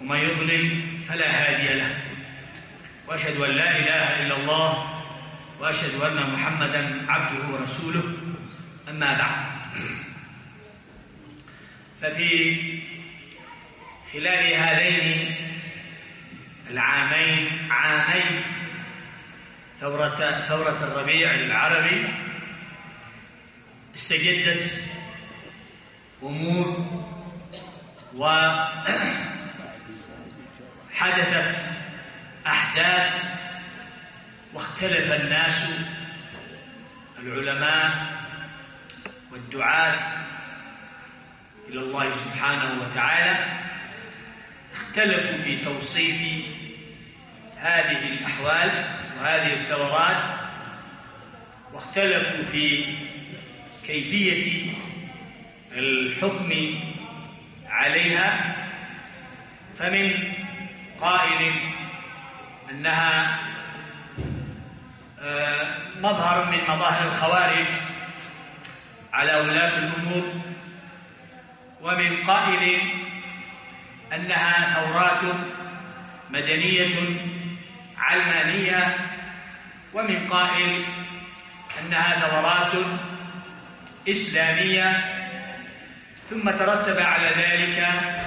ومن يضلل فلا هادي له، وأشهد أن لا إله إلا الله وأشهد أن محمدًا عبده ورسوله. أما بعد، ففي خلال هذين العامين، عامي ثورة الربيع العربي، استجدت أمور وحدثت أحداث، واختلف الناس، العلماء والدعاة إلى الله سبحانه وتعالى، اختلفوا في توصيف هذه الأحوال وهذه الثورات، واختلفوا في كيفية الحكم عليها. فمن قائل أنها مظهر من مظاهر الخوارج على ولاة الأمور، ومن قائل أنها ثورات مدنية علمانية، ومن قائل أنها ثورات إسلامية. ثم ترتب على ذلك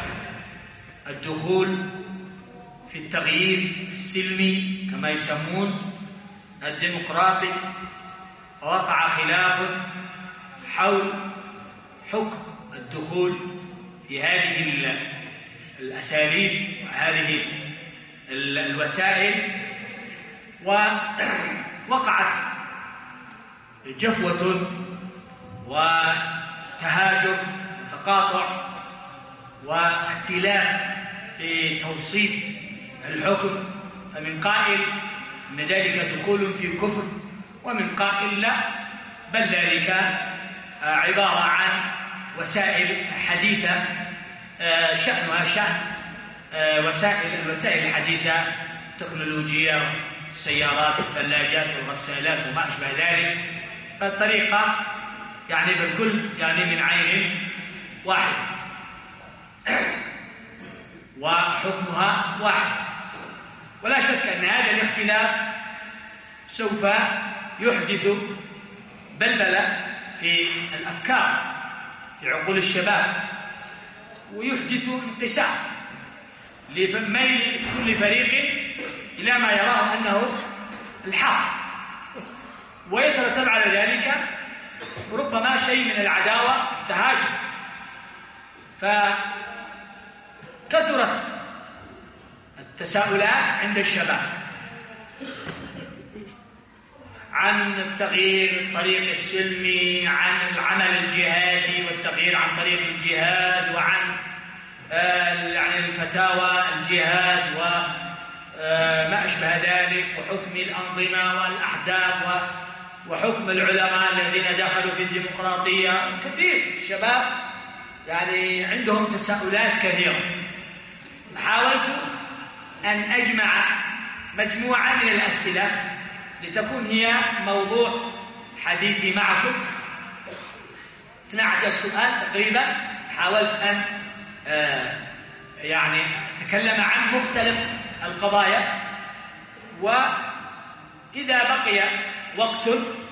الدخول في التغيير السلمي كما يسمون الديمقراطي، فوقع خلاف حول حكم الدخول في هذه الأساليب وهذه الوسائل، ووقعت جفوة وتهاجر وتقاطع واختلاف في توصيف الحكم. فمن قائل أن ذلك دخول في كفر، ومن قائل لا، بل ذلك عبارة عن وسائل حديثة شأنها شأن الوسائل الحديثة، تكنولوجيا، السيارات، الثلاجات والغسالات وما أشبه ذلك. فالطريقة يعني بالكل يعني من عين واحد، وحكمها واحد. ولا شك أن هذا الاختلاف سوف يحدث بلبلة في الأفكار في عقول الشباب، ويحدث انقسام لميل كل فريق إلى ما يراه أنه الحق، ويترتب على ذلك ربما شيء من العداوة والتهاجم. فكثرت التساؤلات عند الشباب عن التغيير الطريق السلمي، عن العمل الجهادي والتغيير عن طريق الجهاد، وعن يعني الفتاوى الجهاد وما أشبه ذلك، وحكم الأنظمة والأحزاب وحكم العلماء الذين دخلوا في الديمقراطية. كثير الشباب يعني عندهم تساؤلات كثيرة. حاولت أن أجمع مجموعة من الأسئلة لتكون هي موضوع حديثي معكم. 12 سؤال تقريبا. حاولت أن يعني أتكلم عن مختلف القضايا، وإذا بقي وقت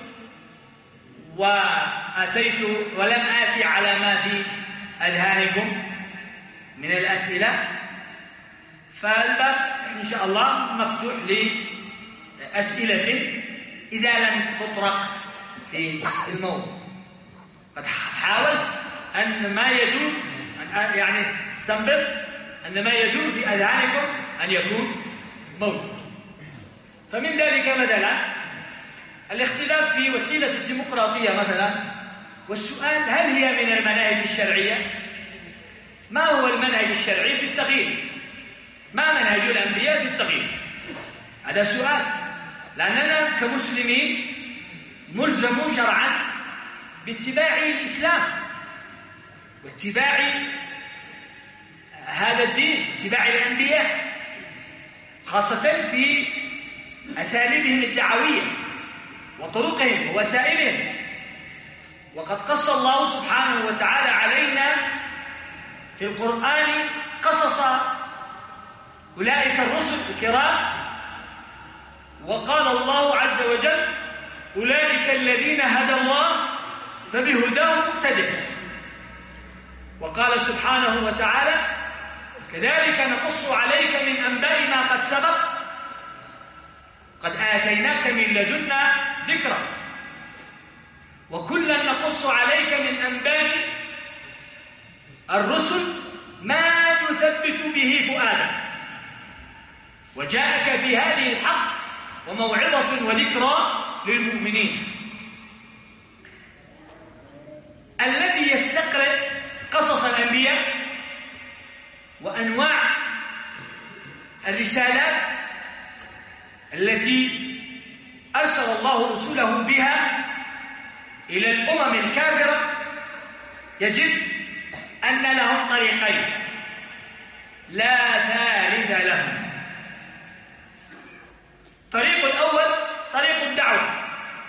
وأتيت ولم آتي على ما في أذهانكم من الأسئلة، فالباب إن شاء الله مفتوح لأسئلة إذا لم تطرق في الموضوع. قد حاولت أن ما يدور يعني استنبط أن ما يدور في أذهانكم أن يكون موجود. فمن ذلك مثلا الاختلاف في وسيلة الديمقراطية مثلا، والسؤال هل هي من المناهج الشرعية؟ ما هو المنهج الشرعي في التغيير؟ ما منهج الأنبياء في التغيير؟ هذا سؤال، لأننا كمسلمين ملزمون شرعا باتباع الإسلام واتباع هذا الدين، اتباع الأنبياء، خاصة في أساليبهم الدعوية وطرقهم ووسائلهم. وقد قص الله سبحانه وتعالى علينا في القرآن قصص أولئك الرسل الكرام. وقال الله عز وجل: أولئك الذين هدى الله فبهداه مقتدئ. وقال سبحانه وتعالى: كذلك نقص عليك من أنباء ما قد سبق قد آتيناك من لدنا ذكرا وكلا نقص عليك من أنباء الرسل ما نثبت به فؤادك وجاءك في هذه الحق وموعظة وذكرى للمؤمنين. الذي يستقرئ قصص الأنبياء وأنواع الرسالات التي أرسل الله رسله بها إلى الأمم الكافرة يجد أن لهم طريقين لا ثالث لهم. الطريق الأول طريق الدعوة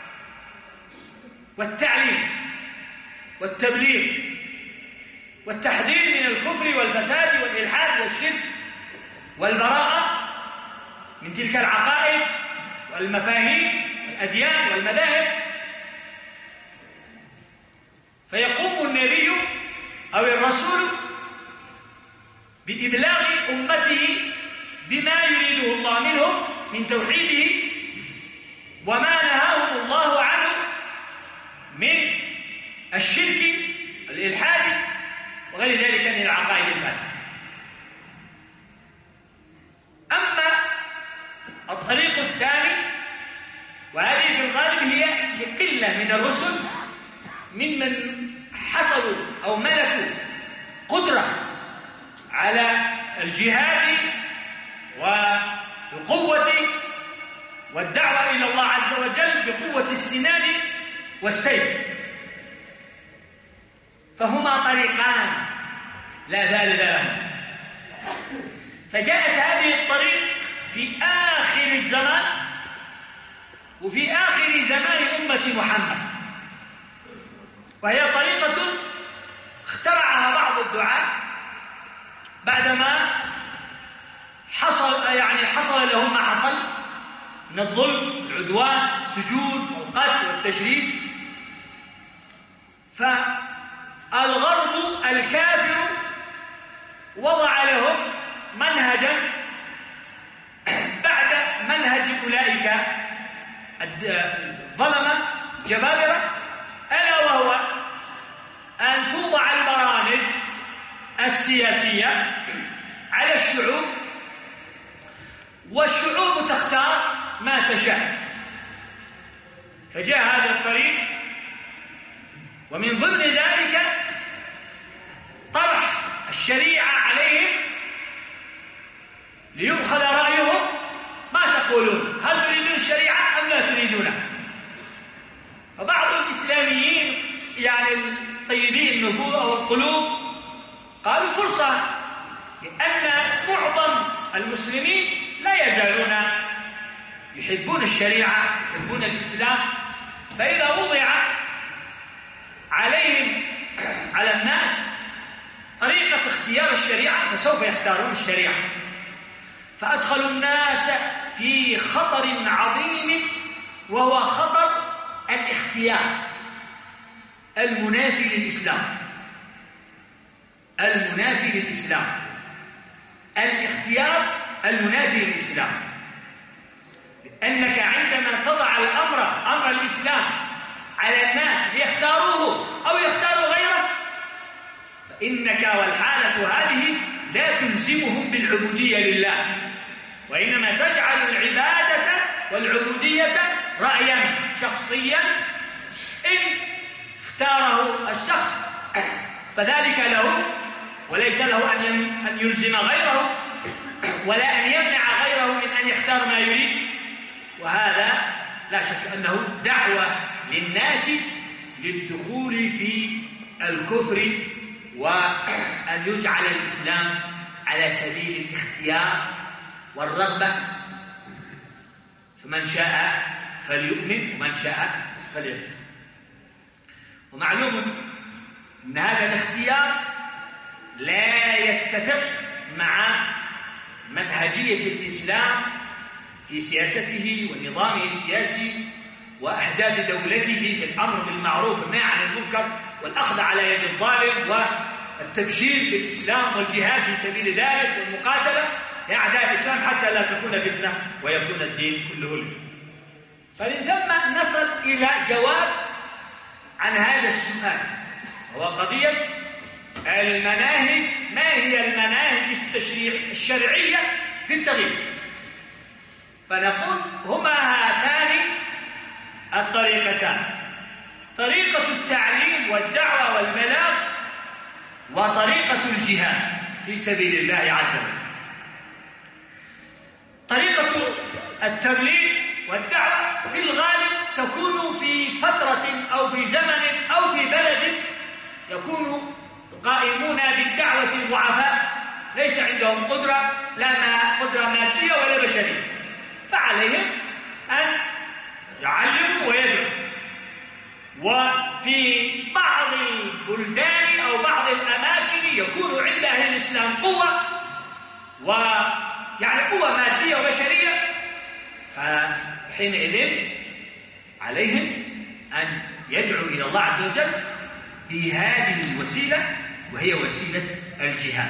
والتعليم والتبليغ والتحذير من الكفر والفساد والإلحاد والشرك والبراءة من تلك العقائد والمفاهيم والأديان والمذاهب. فيقوم النبي أو الرسول بإبلاغ أمته بما يريده الله منهم من توحيده وما نهاهم الله عنه من الشرك والإلحاد وغير ذلك من العقائد الفاسدة. أما الطريق الثاني، وهذه في الغالب هي لقلة من الرسل ممن حصلوا أو ملكوا قدرة على الجهاد والقوة والدعوة إلى الله عز وجل بقوة السنان والسيف، فهما طريقان لا ثالث لهما. فجاءت هذه الطريق في آخر الزمان وفي آخر زمان أمة محمد، وهي طريقة اخترعها بعض الدعاة بعدما حصل لهم ما حصل من الظلم والعدوان السجون والقتل والتشريد. فالغرب الكافر وضع لهم منهجا بعد منهج أولئك الظلمة جبابرة، ألا وهو أن توضع البرامج السياسية على الشعوب والشعوب تختار ما تشاء. فجاء هذا الطريق، ومن ضمن ذلك طرح الشريعة عليهم ليؤخذ رأيهم. ما تقولون؟ هل تريدون الشريعة أم لا تريدونها؟ فبعض الإسلاميين الطيبين النفوس أو القلوب قالوا فرصة، لأن معظم المسلمين لا يزالون يحبون الشريعة يحبون الإسلام، فإذا وضع عليهم على الناس طريقة اختيار الشريعة فسوف يختارون الشريعة. فأدخلوا الناس في خطر عظيم، وهو خطر الاختيار المنافي للإسلام. المنافي للإسلام، الاختيار المنافي للإسلام. لأنك عندما تضع أمر الإسلام على الناس ليختاروه أو يختاروا غيره، فإنك والحالة هذه لا تلزمهم بالعبودية لله، وإنما تجعل العبادة والعبودية رأيا شخصيا، إن اختاره الشخص فذلك له، وليس له أن يلزم غيره ولا أن يمنع غيره من أن يختار ما يريد. وهذا لا شك أنه دعوة للناس للدخول في الكفر، وأن يجعل الإسلام على سبيل الاختيار والرغبة، فمن شاء فليؤمن ومن شاء فليكفر. ومعلوم أن هذا الاختيار لا يتفق مع منهجية الإسلام في سياسته ونظامه السياسي وأحداث دولته في الأمر بالمعروف والنهي عن المنكر والأخذ على يد الظالم والتبشير بالإسلام والجهاد في سبيل ذلك والمقاتلة لأعداء الإسلام حتى لا تكون فتنة ويكون الدين كله لله. فمن ثم نصل إلى جواب عن هذا السؤال، وهو قضية المناهج. ما هي المناهج الشرعية في التغيير؟ فنقول هما هاتان الطريقتان: طريقة التعليم والدعوة والبلاغ، وطريقة الجهاد في سبيل الله عز وجل. طريقة التبليغ والدعوة في الغالب تكون في فترة أو في زمن أو في بلد يكون قائمون بالدعوة ضعفاء ليس عندهم قدرة، لا قدرة مادية ولا بشرية، فعليهم أن يعلموا ويدعوا. وفي بعض البلدان أو بعض الأماكن يكون عند أهل الإسلام قوة، ويعني قوة مادية وبشرية، فحينئذ عليهم أن يدعوا إلى الله عز وجل بهذه الوسيلة، وهي وسيلة الجهاد.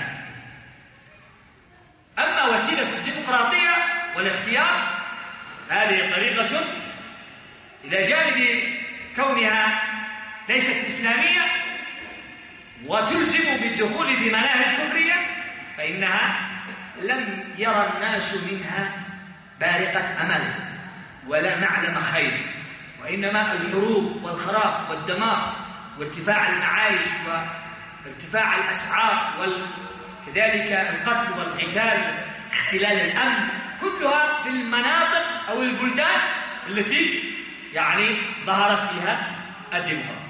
أما وسيلة الديمقراطية والاختيار هذه طريقة إلى جانب كونها ليست إسلامية وتلزم بالدخول في مناهج كفرية، فإنها لم يرى الناس منها بارقة أمل ولا معلم خير، وإنما الحروب والخراب والدمار وارتفاع المعايش وارتفاع الأسعار وكذلك القتل والقتال واختلال الأمن، كلها في المناطق أو البلدان التي يعني ظهرت فيها الديمقراطية.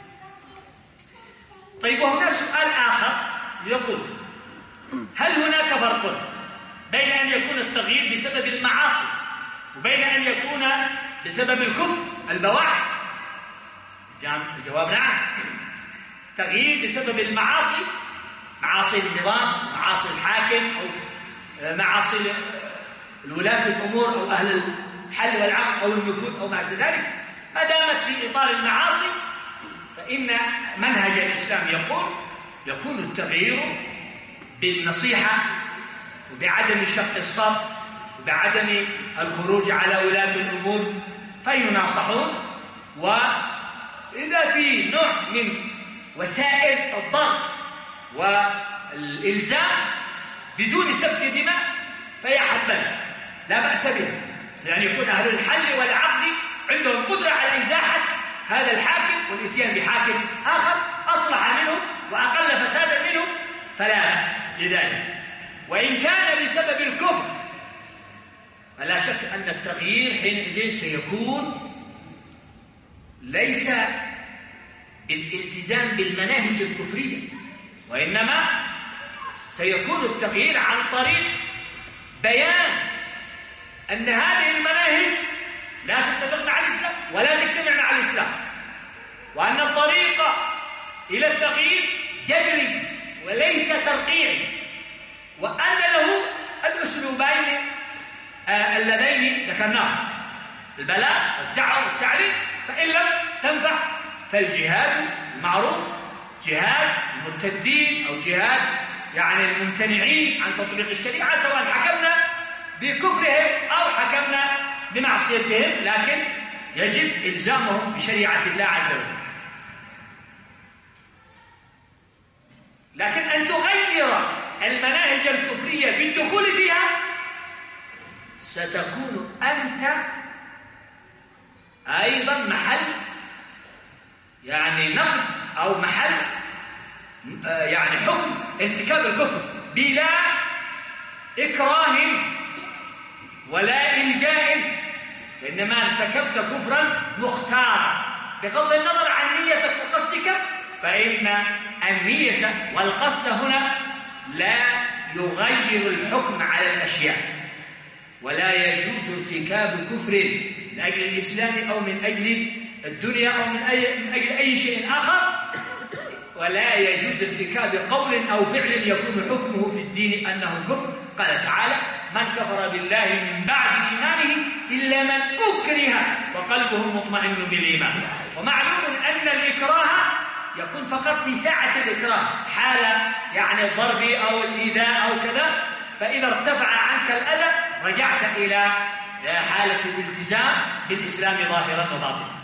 طيب، وهنا سؤال آخر يقول: هل هناك فرق بين أن يكون التغيير بسبب المعاصي وبين أن يكون بسبب الكفر البواح؟ الجواب نعم. تغيير بسبب المعاصي، معاصي النظام، معاصي الحاكم، أو معاصي الولاة الأمور أو أهل الحل والعقد أو النفوذ أو ما أشبه ذلك، ما دامت في إطار المعاصي فإن منهج الإسلام يقول يكون التغيير بالنصيحة وبعدم شق الصف وبعدم الخروج على ولاة الأمور فيناصحون، وإذا في نوع من وسائل الضغط والإلزام بدون سفك دماء فهي حبذا لا بأس بها، يعني يكون أهل الحل والعقد عندهم قدرة على إزاحة هذا الحاكم والإتيان بحاكم آخر أصلح منه وأقل فسادا منه فلا بأس بذلك. وإن كان بسبب الكفر فلا شك أن التغيير حينئذ سيكون ليس بالالتزام بالمناهج الكفرية، وإنما سيكون التغيير عن طريق بيان أن هذه المناهج لا تتفق مع الإسلام ولا تجتمع مع الإسلام، وأن الطريق إلى التغيير جذري وليس ترقيعي، وأن له الأسلوبين اللذين ذكرناهم: البلاغ والدعوة والتعليم، فإن لم تنفع فالجهاد المعروف، جهاد المرتدين أو جهاد يعني الممتنعين عن تطبيق الشريعة، سواء حكمنا بكفرهم أو حكمنا بمعصيتهم، لكن يجب إلزامهم بشريعة الله عز وجل. لكن أن تغير المناهج الكفرية بالدخول فيها ستكون أنت أيضا محل يعني نقد أو محل يعني حكم ارتكاب الكفر بلا إكراه ولا إلجاء، إنما ارتكبت كفرا مختارا بغض النظر عن نيتك وقصدك، فإن النية والقصد هنا لا يغير الحكم على الأشياء، ولا يجوز ارتكاب كفر من أجل الإسلام أو من أجل الدنيا أو من أجل أي شيء آخر ولا يجوز ارتكاب قول أو فعل يكون حكمه في الدين أنه كفر. قال تعالى: من كفر بالله من بعد إيمانه إلا من أكره وقلبه مطمئن بالإيمان. ومعلوم أن الإكراه يكون فقط في ساعة الإكراه، حال يعني الضرب أو الإيذاء أو كذا، فإذا ارتفع عنك الأذى رجعت إلى حالة الالتزام بالإسلام ظاهرا وباطنا.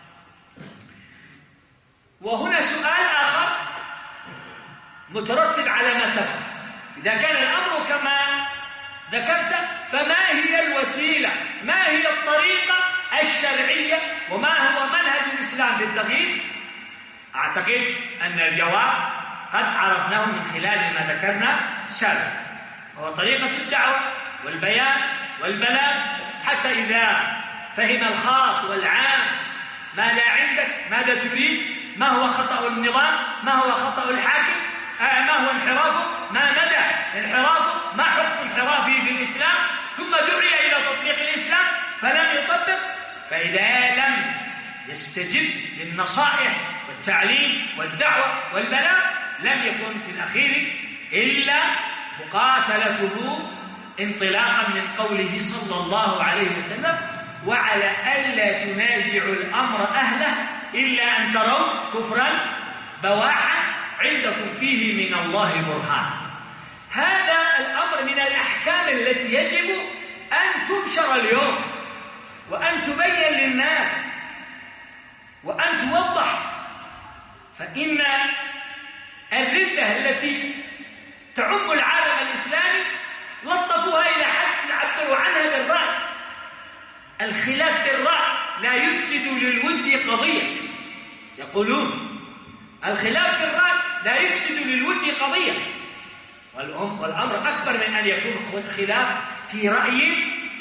وهنا سؤال آخر مترتب على ما سبق: إذا كان الأمر كما ذكرت، فما هي الوسيلة؟ ما هي الطريقة الشرعية؟ وما هو منهج الإسلام في التغيير؟ أعتقد أن الجواب قد عرفناه من خلال ما ذكرنا سابقا، هو طريقة الدعوة والبيان والبلاغ، حتى إذا فهم الخاص والعام ماذا عندك، ماذا تريد، ما هو خطأ النظام، ما هو خطأ الحاكم، ما هو انحرافه، ما مدى انحرافه، ما حكم انحرافه في الإسلام، ثم دعي إلى تطبيق الإسلام فلم يطبق، فإذا لم يستجب للنصائح والتعليم والدعوة والبلاغ لم يكن في الأخير إلا مقاتلته انطلاقا من قوله صلى الله عليه وسلم: وعلى ألا تنازعوا الأمر أهله إلا أن تروا كفرا بواحا عندكم فيه من الله برهان. هذا الأمر من الأحكام التي يجب أن تنشر اليوم، وأن تبين للناس، وأن توضح. فإن الردة التي تعم العالم الإسلامي لطفوها إلى حد يعبروا عنها بالرأي. الخلاف في الرأي لا يفسد للود قضية، يقولون الخلاف في الرأي لا يفسد للود قضية، والأمر أكبر من أن يكون خلاف في رأي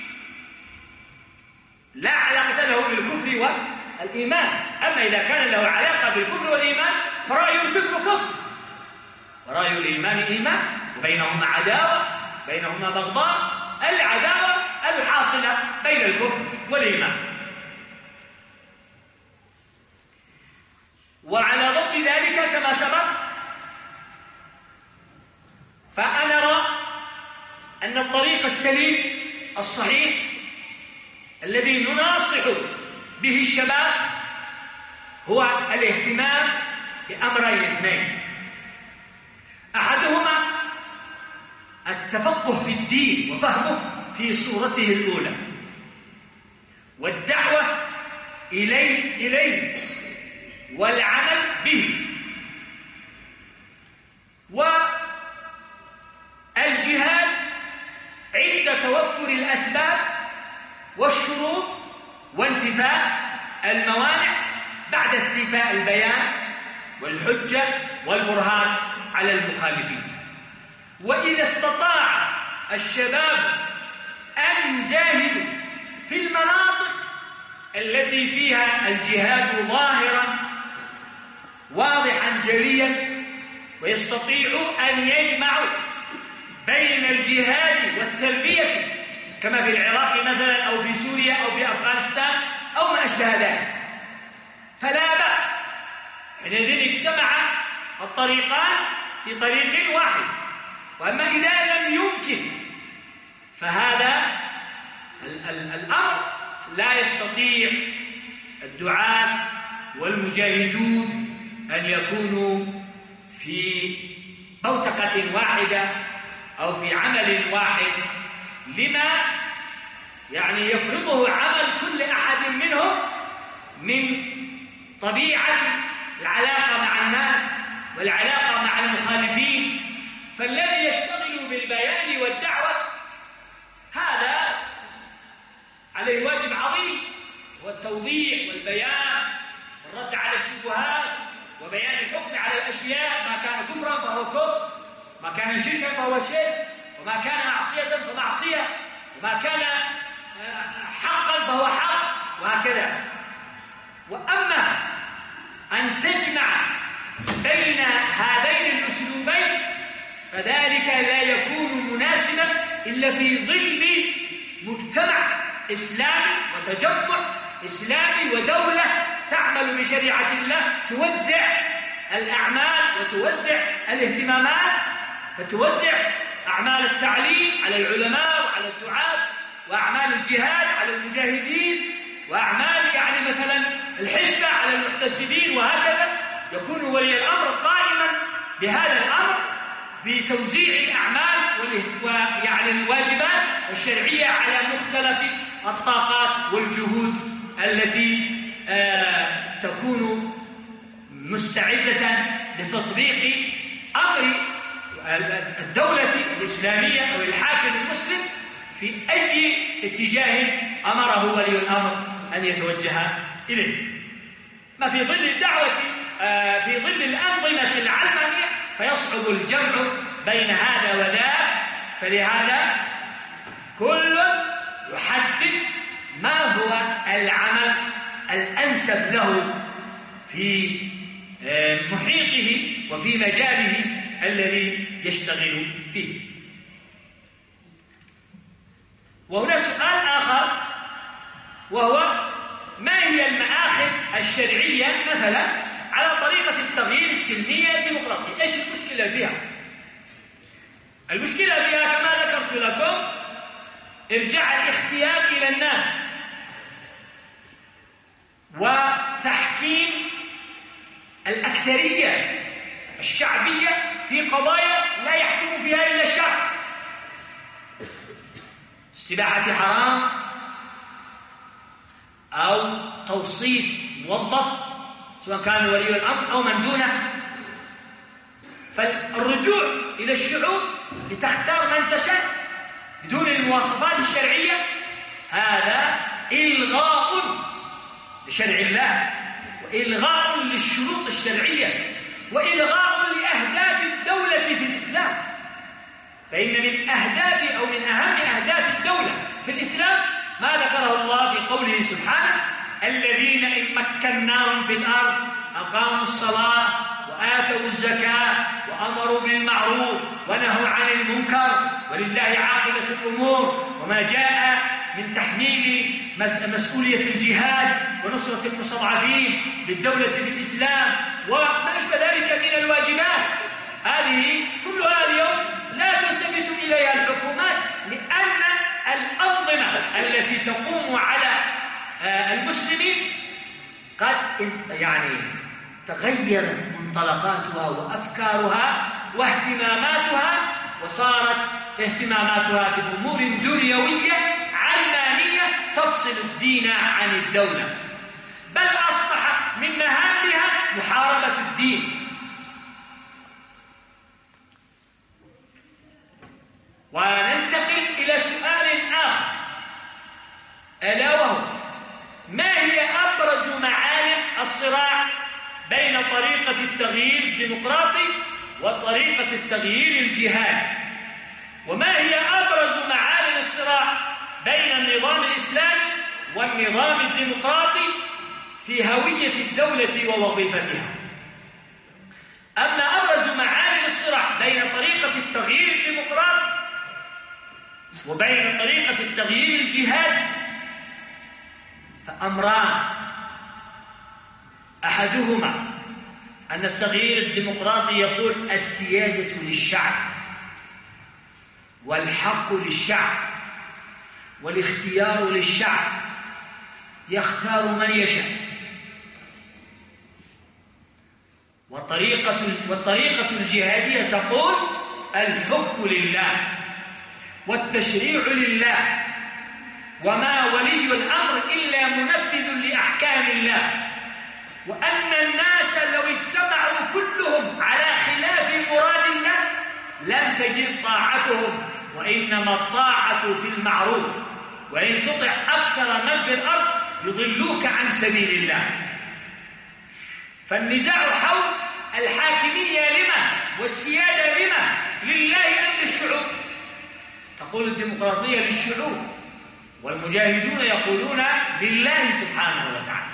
لا علاقة له بالكفر والإيمان. أما إذا كان له علاقة بالكفر والإيمان فرأي الكفر كفر ورأي الإيمان إيمان، وبينهما عداوة، بينهما بغضاء، العداوة الحاصلة بين الكفر والإيمان. وعلى ضوء ذلك كما سبق، فأنا أرى أن الطريق السليم الصحيح الذي نناصح به الشباب هو الاهتمام بأمرين اثنين: أحدهما التفقه في الدين وفهمه في صورته الأولى، والدعوة إليه والعمل به، والجهاد عند توفر الأسباب والشروط وانتفاء الموانع بعد استيفاء البيان والحجة والبرهان على المخالفين. وإذا استطاع الشباب أن يجاهدوا في المناطق التي فيها الجهاد ظاهرا واضحا جليا، ويستطيعوا أن يجمعوا بين الجهاد والتربية كما في العراق مثلا أو في سوريا أو في أفغانستان أو ما أشبه ذلك، فلا بأس. حينئذ اجتمع الطريقان في طريق واحد. وأما إذا لم يمكن فهذا الأمر لا يستطيع الدعاة والمجاهدون أن يكونوا في بوتقة واحدة أو في عمل واحد، لما يعني يفرضه عمل كل أحد منهم من طبيعة العلاقة مع الناس والعلاقة مع المخالفين. فالذي يشتغل بالبيان والدعوة هذا عليه واجب عظيم، هو التوضيح والبيان والرد على الشبهات وبيان الحكم على الأشياء، ما كان كفرا فهو كفر، ما كان شركا فهو شرك، وما كان معصية فمعصية، وما كان حقا فهو حق، وهكذا. وأما أن تجمع بين هذين الأسلوبين فذلك لا يكون مناسبا إلا في ظل مجتمع إسلامي وتجمع إسلامي ودولة تعمل بشريعة الله، توزع الأعمال وتوزع الاهتمامات، فتوزع أعمال التعليم على العلماء وعلى الدعاة، وأعمال الجهاد على المجاهدين، وأعمال يعني مثلا الحسبة على المحتسبين، وهكذا يكون ولي الأمر قائما بهذا الأمر في توزيع الأعمال ويعني الواجبات الشرعية على مختلف الطاقات والجهود التي تكون مستعدة لتطبيق أمر الدولة الإسلامية أو الحاكم المسلم في أي اتجاه أمره ولي الأمر أن يتوجه إليه. ما في ظل الدعوة في ظل الأنظمة العلمانية فيصعب الجمع بين هذا وذاك، فلهذا كل يحدد ما هو العمل الأنسب له في محيطه وفي مجاله الذي يشتغل فيه. وهنا سؤال آخر، وهو ما هي المآخذ الشرعية مثلا على طريقة التغيير السلمية الديمقراطية؟ إيش المشكلة فيها؟ المشكلة فيها كما ذكرت لكم إرجاع الاختيار إلى الناس وتحكيم الأكثرية الشعبية في قضايا لا يحكم فيها إلا الشرع، استباحة حرام أو توصيف موظف سواء كان ولي الأمر أو من دونه. فالرجوع إلى الشعوب لتختار من تشاء بدون المواصفات الشرعية هذا إلغاء لشرع الله، وإلغاء للشروط الشرعية، وإلغاء لأهداف الدولة في الإسلام. فإن من أهداف أو من أهم أهداف الدولة في الإسلام ما ذكره الله في قوله سبحانه: الذين إن مكناهم في الأرض أقاموا الصلاة وآتوا الزكاة وأمروا بالمعروف ونهوا عن المنكر ولله عاقبة الأمور. وما جاء من تحميل مسؤولية الجهاد ونصرة المستضعفين للدولة في الإسلام وما أشبه ذلك من الواجبات، هذه كلها اليوم لا تلتفت إليها الحكومات، لأن الأنظمة التي تقوم على المسلمين قد يعني تغيرت منطلقاتها وأفكارها واهتماماتها، وصارت اهتماماتها بأمور دنيوية علمانية تفصل الدين عن الدولة، بل أصبح من مهامها محاربة الدين. وننتقل إلى سؤال آخر، ألا وهو: ما هي أبرز معالم الصراع بين طريقة التغيير الديمقراطي وطريقة التغيير الجهادي؟ وما هي أبرز معالم الصراع بين النظام الإسلامي والنظام الديمقراطي في هوية الدولة ووظيفتها؟ أما أبرز معالم الصراع بين طريقة التغيير الديمقراطي وبين طريقة التغيير الجهادي فأمران: أحدهما أن التغيير الديمقراطي يقول السيادة للشعب والحق للشعب والاختيار للشعب، يختار من يشاء. والطريقة الجهادية تقول الحكم لله والتشريع لله، وما ولي الأمر إلا منفذ لأحكام الله، وأن الناس لو اجتمعوا كلهم على خلاف مراد الله لن تجد طاعتهم، وإنما الطاعة في المعروف، وإن تطع أكثر من في الأرض يضلوك عن سبيل الله. فالنزاع حول الحاكمية لما والسيادة لما؟ لله أم للشعوب؟ تقول الديمقراطية للشعوب، والمجاهدون يقولون لله سبحانه وتعالى.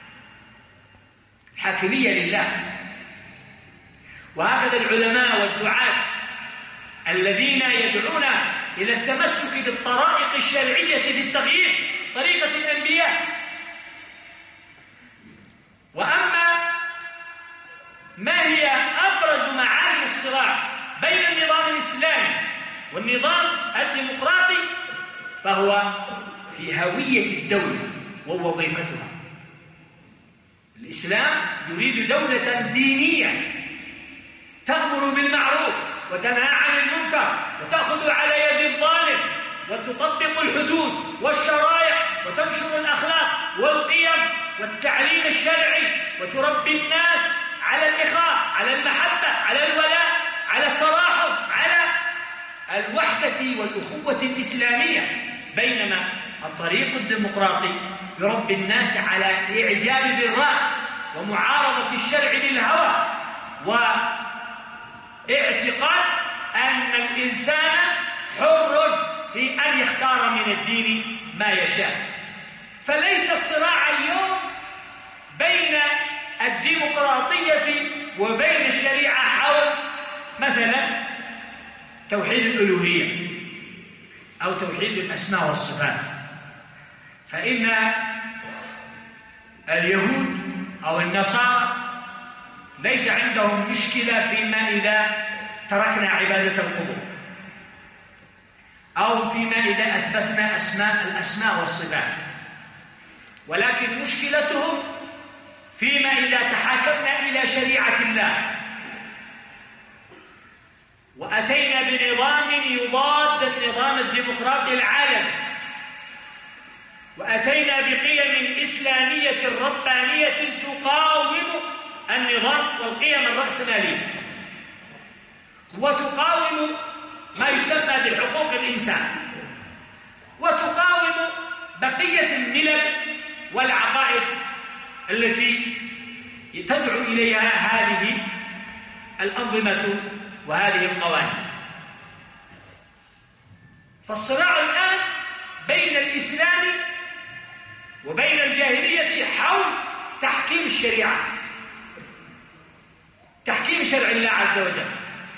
الحاكمية لله. وهكذا العلماء والدعاة الذين يدعون إلى التمسك بالطرائق الشرعية في التغيير، طريقة الأنبياء. وأما ما هي أبرز معالم الصراع بين النظام الإسلامي والنظام الديمقراطي، فهو في هوية الدولة ووظيفتها. الإسلام يريد دولة دينية تأمر بالمعروف وتنهى عن المنكر وتأخذ على يد الظالم وتطبق الحدود والشرائع وتنشر الأخلاق والقيم والتعليم الشرعي وتربي الناس على الإخاء، على المحبة، على الولاء، على التراحم، على الوحدة والأخوة الإسلامية. بينما الطريق الديمقراطي يربي الناس على الإعجاب بالرأي ومعارضة الشرع للهوى واعتقاد أن الإنسان حر في أن يختار من الدين ما يشاء. فليس الصراع اليوم بين الديمقراطية وبين الشريعة حول مثلا توحيد الألوهية أو توحيد الأسماء والصفات، فإن اليهود أو النصارى ليس عندهم مشكلة فيما إذا تركنا عبادة القبور أو فيما إذا أثبتنا الأسماء والصفات، ولكن مشكلتهم فيما إذا تحاكمنا إلى شريعة الله وأتينا بنظام يضاد النظام الديمقراطي العالمي، وأتينا بقيم إسلامية ربانية تقاوم النظام والقيم الرأسمالية وتقاوم ما يسمى بحقوق الإنسان وتقاوم بقية الملل والعقائد التي تدعو إليها هذه الأنظمة وهذه القوانين. فالصراع الآن بين الإسلام وبين الجاهلية حول تحكيم الشريعة، تحكيم شرع الله عز وجل.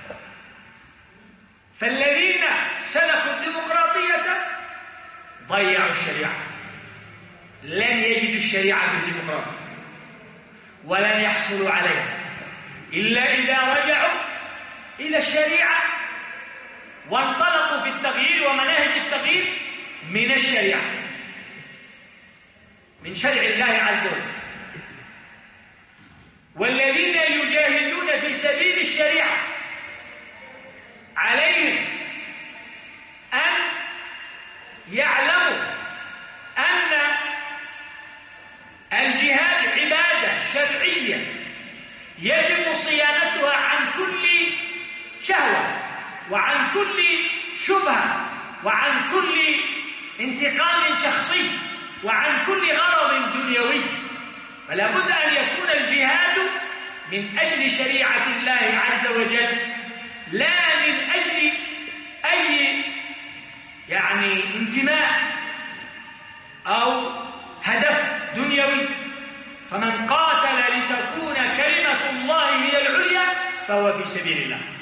فالذين سلكوا الديمقراطية ضيعوا الشريعة، لن يجدوا الشريعة في الديمقراطية ولن يحصلوا عليها إلا إذا رجعوا إلى الشريعة وانطلقوا في التغيير ومناهج التغيير من الشريعة، من شرع الله عز وجل. والذين يجاهدون في سبيل الشريعة عليهم أن يعلموا أن الجهاد عبادة شرعية يجب صيانتها عن كل شهوة وعن كل شبهة وعن كل انتقام شخصي وعن كل غرض دنيوي. فلا بد أن يكون الجهاد من أجل شريعة الله عز وجل، لا من أجل أي انتماء أو هدف دنيوي. فمن قاتل لتكون كلمة الله هي العليا فهو في سبيل الله.